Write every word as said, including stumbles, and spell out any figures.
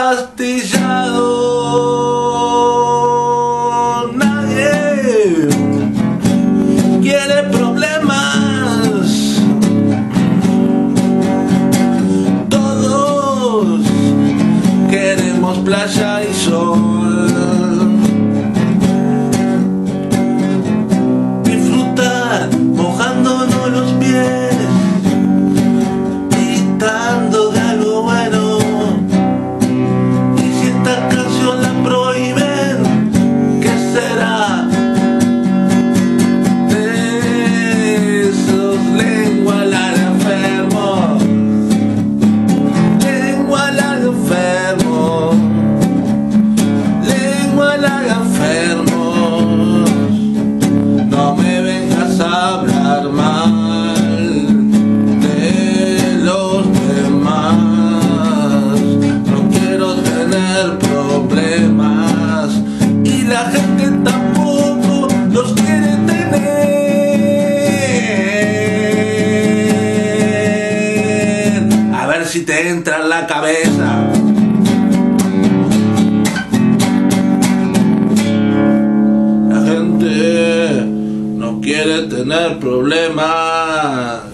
empastillado. Nadie quiere problemas. Todos queremos playa y sol. Disfrutar mojándonos los pies, gritando de algo bueno. Y si esta canción la prohíben, ¿qué será de esos lengua larga enfermos? Lengua larga enfermos, lengua larga enfermos. No me vengas a hablar mal de los demás. No quiero tener problemas y la gente tampoco los quiere tener. A ver si te entra en la cabeza. La gente no quiere tener problemas.